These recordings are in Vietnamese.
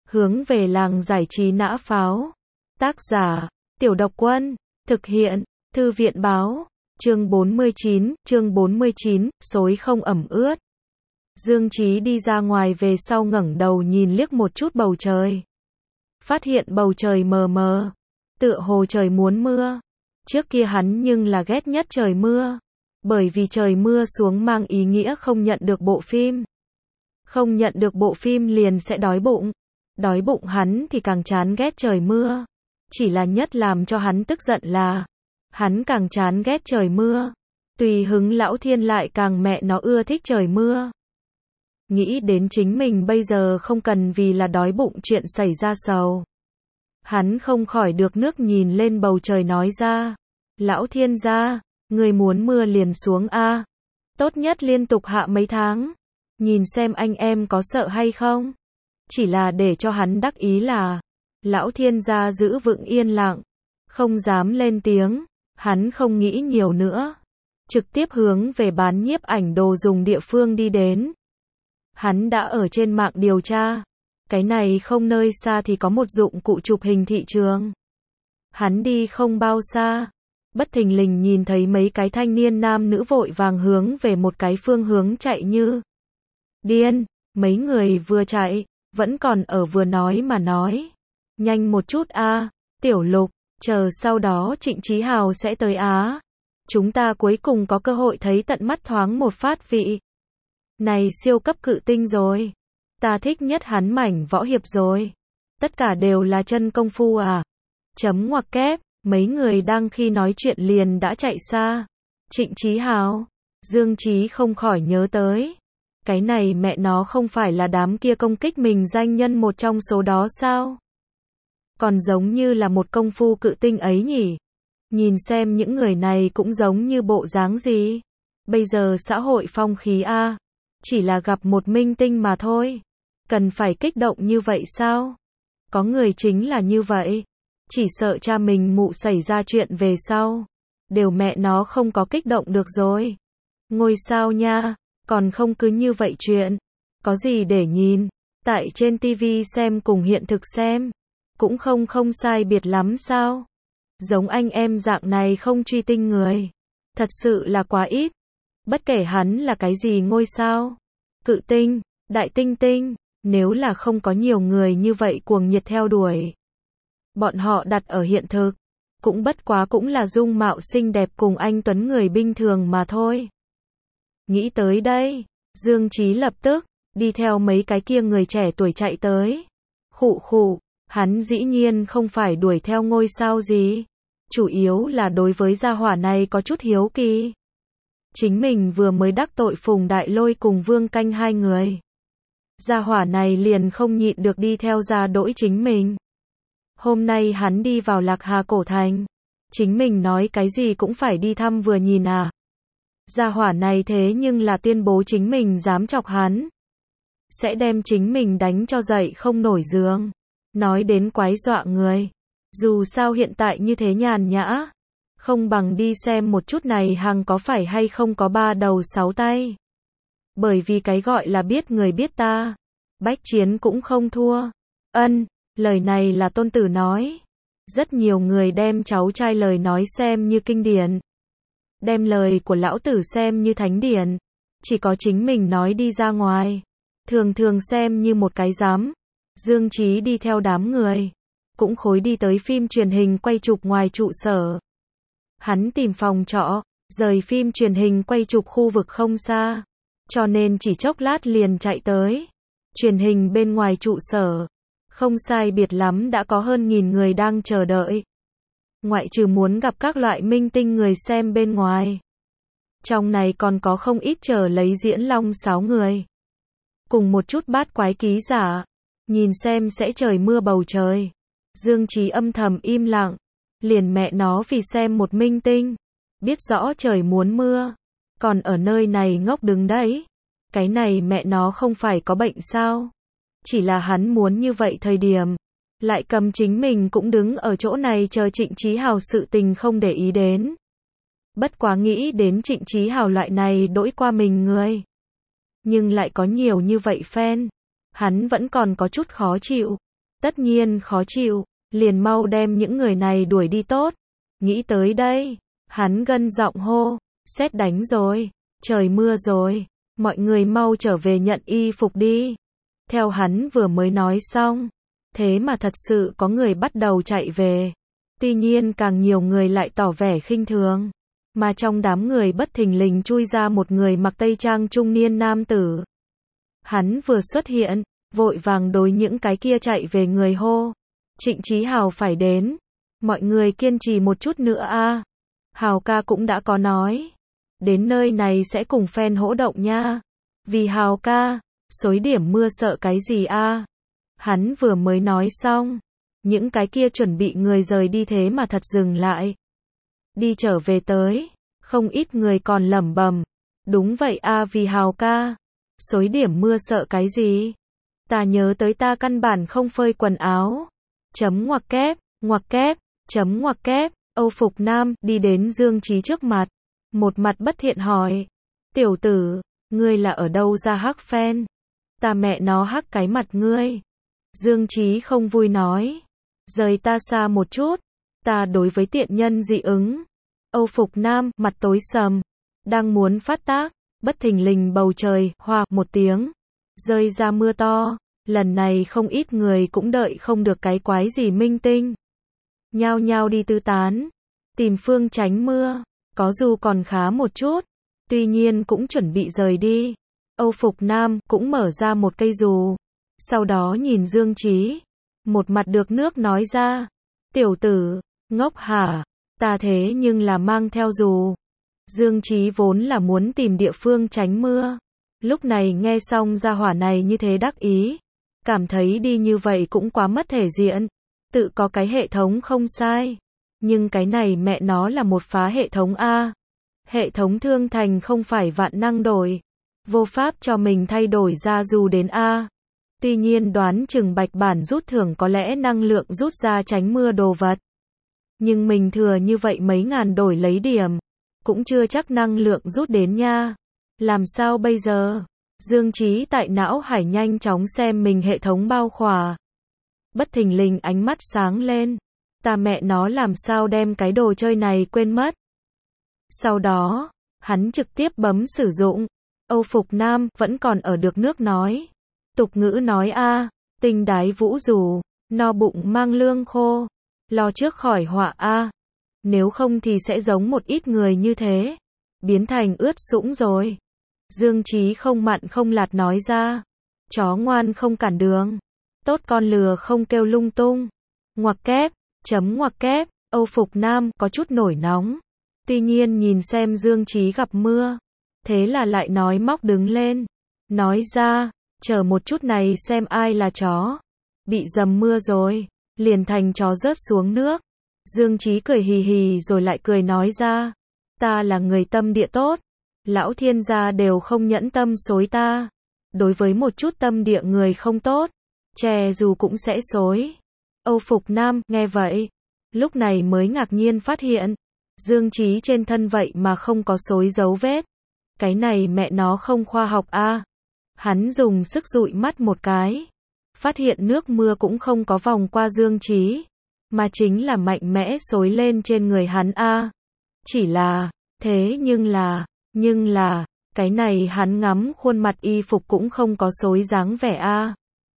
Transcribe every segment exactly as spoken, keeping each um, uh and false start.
Hướng về làng giải trí nã pháo. Tác giả, Tiểu Độc Quân. Thực hiện, Thư viện báo. Chương bốn mươi chín, chương bốn mươi chín, xối không ẩm ướt. Dương Chí đi ra ngoài về sau ngẩng đầu nhìn liếc một chút bầu trời. Phát hiện bầu trời mờ mờ, tựa hồ trời muốn mưa. Trước kia hắn nhưng là ghét nhất trời mưa, bởi vì trời mưa xuống mang ý nghĩa không nhận được bộ phim. Không nhận được bộ phim liền sẽ đói bụng. Đói bụng hắn thì càng chán ghét trời mưa. Chỉ là nhất làm cho hắn tức giận là, hắn càng chán ghét trời mưa. Tùy hứng lão thiên lại càng mẹ nó ưa thích trời mưa. Nghĩ đến chính mình bây giờ không cần vì là đói bụng chuyện xảy ra sầu. Hắn không khỏi được nước nhìn lên bầu trời nói ra. Lão thiên gia, người muốn mưa liền xuống a, tốt nhất liên tục hạ mấy tháng. Nhìn xem anh em có sợ hay không. Chỉ là để cho hắn đắc ý là, lão thiên gia giữ vững yên lặng, không dám lên tiếng. Hắn không nghĩ nhiều nữa, trực tiếp hướng về bán nhiếp ảnh đồ dùng địa phương đi đến. Hắn đã ở trên mạng điều tra, cái này không nơi xa thì có một dụng cụ chụp hình thị trường. Hắn đi không bao xa, bất thình lình nhìn thấy mấy cái thanh niên nam nữ vội vàng hướng về một cái phương hướng chạy như điên. Mấy người vừa chạy, vẫn còn ở vừa nói mà nói. Nhanh một chút a, Tiểu Lục, chờ sau đó Trịnh Chí Hào sẽ tới á. Chúng ta cuối cùng có cơ hội thấy tận mắt thoáng một phát vị này siêu cấp cự tinh rồi. Ta thích nhất hắn mảnh võ hiệp rồi. Tất cả đều là chân công phu à. Chấm ngoặc kép, mấy người đang khi nói chuyện liền đã chạy xa. Trịnh Chí Hào, Dương Chí không khỏi nhớ tới. Cái này mẹ nó không phải là đám kia công kích mình danh nhân một trong số đó sao? Còn giống như là một công phu cự tinh ấy nhỉ? Nhìn xem những người này cũng giống như bộ dáng gì? Bây giờ xã hội phong khí a, chỉ là gặp một minh tinh mà thôi. Cần phải kích động như vậy sao? Có người chính là như vậy. Chỉ sợ cha mình mụ xảy ra chuyện về sau. Đều mẹ nó không có kích động được rồi. Ngôi sao nha, còn không cứ như vậy chuyện. Có gì để nhìn? Tại trên tivi xem cùng hiện thực xem. Cũng không không sai biệt lắm sao? Giống anh em dạng này không truy tinh người. Thật sự là quá ít. Bất kể hắn là cái gì ngôi sao. Cự tinh, đại tinh tinh. Nếu là không có nhiều người như vậy cuồng nhiệt theo đuổi. Bọn họ đặt ở hiện thực. Cũng bất quá cũng là dung mạo xinh đẹp cùng anh tuấn người bình thường mà thôi. Nghĩ tới đây, Dương Chí lập tức đi theo mấy cái kia người trẻ tuổi chạy tới. Khụ khụ, hắn dĩ nhiên không phải đuổi theo ngôi sao gì, chủ yếu là đối với gia hỏa này có chút hiếu kỳ. Chính mình vừa mới đắc tội Phùng Đại Lôi cùng Vương Canh hai người. Gia hỏa này liền không nhịn được đi theo ra đỗi chính mình. Hôm nay hắn đi vào Lạc Hà cổ thành, chính mình nói cái gì cũng phải đi thăm vừa nhìn à. Gia hỏa này thế nhưng là tuyên bố chính mình dám chọc hắn, sẽ đem chính mình đánh cho dậy không nổi giường. Nói đến quái dọa người. Dù sao hiện tại như thế nhàn nhã, không bằng đi xem một chút này hàng có phải hay không có ba đầu sáu tay. Bởi vì cái gọi là biết người biết ta, bách chiến cũng không thua. Ân, lời này là tôn tử nói. Rất nhiều người đem cháu trai lời nói xem như kinh điển, đem lời của lão tử xem như thánh điển. Chỉ có chính mình nói đi ra ngoài, thường thường xem như một cái giám. Dương Chí đi theo đám người, cũng khối đi tới phim truyền hình quay chụp ngoài trụ sở. Hắn tìm phòng trọ, rời phim truyền hình quay chụp khu vực không xa, cho nên chỉ chốc lát liền chạy tới. Truyền hình bên ngoài trụ sở, không sai biệt lắm đã có hơn nghìn người đang chờ đợi. Ngoại trừ muốn gặp các loại minh tinh người xem bên ngoài, trong này còn có không ít chờ lấy diễn long sáo người. Cùng một chút bát quái ký giả, nhìn xem sẽ trời mưa bầu trời. Dương Chí âm thầm im lặng, liền mẹ nó vì xem một minh tinh, biết rõ trời muốn mưa, còn ở nơi này ngốc đứng đấy. Cái này mẹ nó không phải có bệnh sao? Chỉ là hắn muốn như vậy thời điểm, lại cầm chính mình cũng đứng ở chỗ này chờ Trịnh Chí Hào sự tình không để ý đến. Bất quá nghĩ đến Trịnh Chí Hào loại này đỗi qua mình người, nhưng lại có nhiều như vậy fan, hắn vẫn còn có chút khó chịu. Tất nhiên khó chịu, liền mau đem những người này đuổi đi tốt. Nghĩ tới đây, hắn gân giọng hô, sét đánh rồi, trời mưa rồi, mọi người mau trở về nhận y phục đi. Theo hắn vừa mới nói xong, thế mà thật sự có người bắt đầu chạy về. Tuy nhiên càng nhiều người lại tỏ vẻ khinh thường, mà trong đám người bất thình lình chui ra một người mặc tây trang trung niên nam tử. Hắn vừa xuất hiện, vội vàng đối những cái kia chạy về người hô, Trịnh Chí Hào phải đến, mọi người kiên trì một chút nữa a. Hào ca cũng đã có nói, đến nơi này sẽ cùng fan hỗ động nha. Vì Hào ca, xối điểm mưa sợ cái gì a? Hắn vừa mới nói xong, những cái kia chuẩn bị người rời đi thế mà thật dừng lại. Đi trở về tới, không ít người còn lẩm bẩm, đúng vậy a, vì Hào ca, xối điểm mưa sợ cái gì? Ta nhớ tới ta căn bản không phơi quần áo. Chấm ngoặc kép, ngoặc kép, chấm ngoặc kép, Âu Phục Nam đi đến Dương Chí trước mặt, một mặt bất thiện hỏi, tiểu tử, ngươi là ở đâu ra hắc fan? Ta mẹ nó hắc cái mặt ngươi. Dương Chí không vui nói, rời ta xa một chút, ta đối với tiện nhân dị ứng. Âu Phục Nam mặt tối sầm, đang muốn phát tác, bất thình lình bầu trời hoa một tiếng, rơi ra mưa to. Lần này không ít người cũng đợi không được cái quái gì minh tinh, nhao nhao đi tứ tán, tìm phương tránh mưa. Có dù còn khá một chút, tuy nhiên cũng chuẩn bị rời đi. Âu Phục Nam cũng mở ra một cây dù, sau đó nhìn Dương Chí, một mặt được nước nói ra, tiểu tử, ngốc hả, ta thế nhưng là mang theo dù. Dương Chí vốn là muốn tìm địa phương tránh mưa, lúc này nghe xong gia hỏa này như thế đắc ý, cảm thấy đi như vậy cũng quá mất thể diện. Tự có cái hệ thống không sai, nhưng cái này mẹ nó là một phá hệ thống a. Hệ thống thương thành không phải vạn năng đổi, vô pháp cho mình thay đổi ra dù đến a. Tuy nhiên đoán chừng bạch bản rút thưởng có lẽ năng lượng rút ra tránh mưa đồ vật. Nhưng mình thừa như vậy mấy ngàn đổi lấy điểm, cũng chưa chắc năng lượng rút đến nha. Làm sao bây giờ? Dương Chí tại não hải nhanh chóng xem mình hệ thống bao khỏa. Bất thình lình ánh mắt sáng lên. Ta mẹ nó làm sao đem cái đồ chơi này quên mất. Sau đó, hắn trực tiếp bấm sử dụng. Âu Phục Nam vẫn còn ở được nước nói. Tục ngữ nói a, tinh đái vũ dù, no bụng mang lương khô. Lo trước khỏi họa a. Nếu không thì sẽ giống một ít người như thế, biến thành ướt sũng rồi. Dương Chí không mặn không lạt nói ra, chó ngoan không cản đường, tốt con lừa không kêu lung tung. Ngoặc kép, chấm ngoặc kép, Âu Phục Nam có chút nổi nóng. Tuy nhiên nhìn xem Dương Chí gặp mưa, thế là lại nói móc đứng lên, nói ra, chờ một chút này xem ai là chó. Bị dầm mưa rồi, liền thành chó rớt xuống nước. Dương Chí cười hì hì rồi lại cười nói ra, ta là người tâm địa tốt, lão thiên gia đều không nhẫn tâm xối ta. Đối với một chút tâm địa người không tốt, chè dù cũng sẽ xối. Âu Phục Nam nghe vậy, lúc này mới ngạc nhiên phát hiện, Dương Chí trên thân vậy mà không có xối dấu vết. Cái này mẹ nó không khoa học a. Hắn dùng sức dụi mắt một cái, phát hiện nước mưa cũng không có vòng qua Dương Chí, mà chính là mạnh mẽ xối lên trên người hắn a. Chỉ là, thế nhưng là, nhưng là, cái này hắn ngắm khuôn mặt y phục cũng không có xối dáng vẻ a.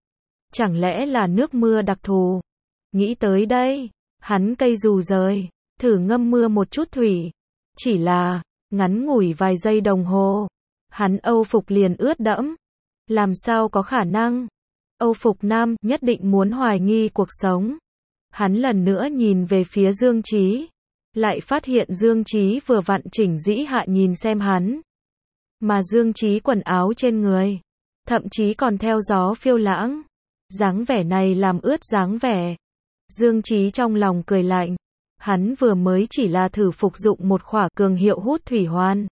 Chẳng lẽ là nước mưa đặc thù? Nghĩ tới đây, hắn cây dù rời, thử ngâm mưa một chút thủy. Chỉ là, ngắn ngủi vài giây đồng hồ, hắn Âu phục liền ướt đẫm. Làm sao có khả năng? Âu Phục Nam nhất định muốn hoài nghi cuộc sống. Hắn lần nữa nhìn về phía Dương Chí, lại phát hiện Dương Chí vừa vặn chỉnh dĩ hạ nhìn xem hắn. Mà Dương Chí quần áo trên người, thậm chí còn theo gió phiêu lãng. Dáng vẻ này làm ướt dáng vẻ. Dương Chí trong lòng cười lạnh, hắn vừa mới chỉ là thử phục dụng một khỏa cường hiệu hút thủy hoàn.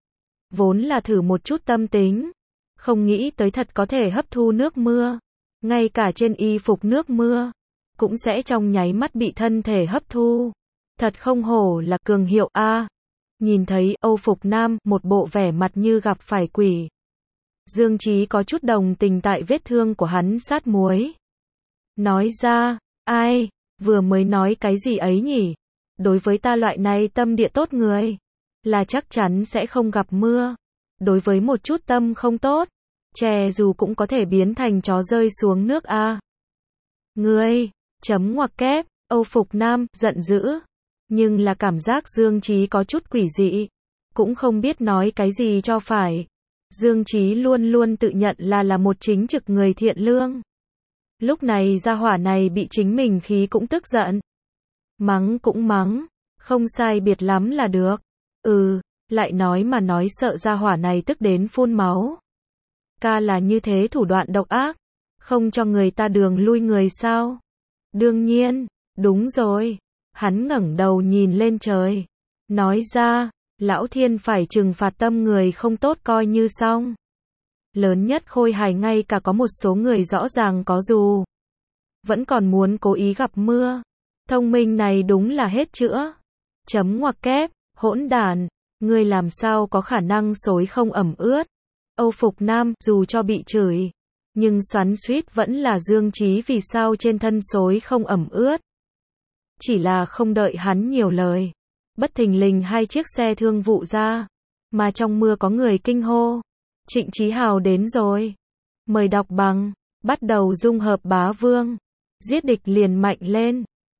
Vốn là thử một chút tâm tính, không nghĩ tới thật có thể hấp thu nước mưa. Ngay cả trên y phục nước mưa, cũng sẽ trong nháy mắt bị thân thể hấp thu. Thật không hổ là cường hiệu a. Nhìn thấy Âu Phục Nam một bộ vẻ mặt như gặp phải quỷ. Dương Chí có chút đồng tình tại vết thương của hắn sát muối. nói ra, ai, vừa mới nói cái gì ấy nhỉ? Đối với ta loại này tâm địa tốt người, là chắc chắn sẽ không gặp mưa. Đối với một chút tâm không tốt, chè dù cũng có thể biến thành chó rơi xuống nước a. À. Ngươi, chấm ngoặc kép, Âu Phục Nam, giận dữ. Nhưng là cảm giác Dương Chí có chút quỷ dị. Cũng không biết nói cái gì cho phải. Dương Chí luôn luôn tự nhận là là một chính trực người thiện lương. Lúc này gia hỏa này bị chính mình khí cũng tức giận. Mắng cũng mắng, không sai biệt lắm là được. Ừ, lại nói mà nói sợ gia hỏa này tức đến phun máu. Ca là như thế thủ đoạn độc ác, không cho người ta đường lui người sao? Đương nhiên, đúng rồi. Hắn ngẩng đầu nhìn lên trời, nói ra, lão thiên phải trừng phạt tâm người không tốt coi như xong. Lớn nhất Khôi Hải ngay cả có một số người rõ ràng có dù, vẫn còn muốn cố ý gặp mưa. Thông minh này đúng là hết chữa. Chấm ngoặc kép, hỗn đản, ngươi làm sao có khả năng xối không ẩm ướt. Âu Phục Nam, dù cho bị chửi, nhưng xoắn xuýt vẫn là Dương Chí vì sao trên thân xối không ẩm ướt. Chỉ là không đợi hắn nhiều lời, bất thình lình hai chiếc xe thương vụ ra, mà trong mưa có người kinh hô, Trịnh Chí Hào đến rồi. Mời đọc bằng, bắt đầu dung hợp bá vương, giết địch liền mạnh lên.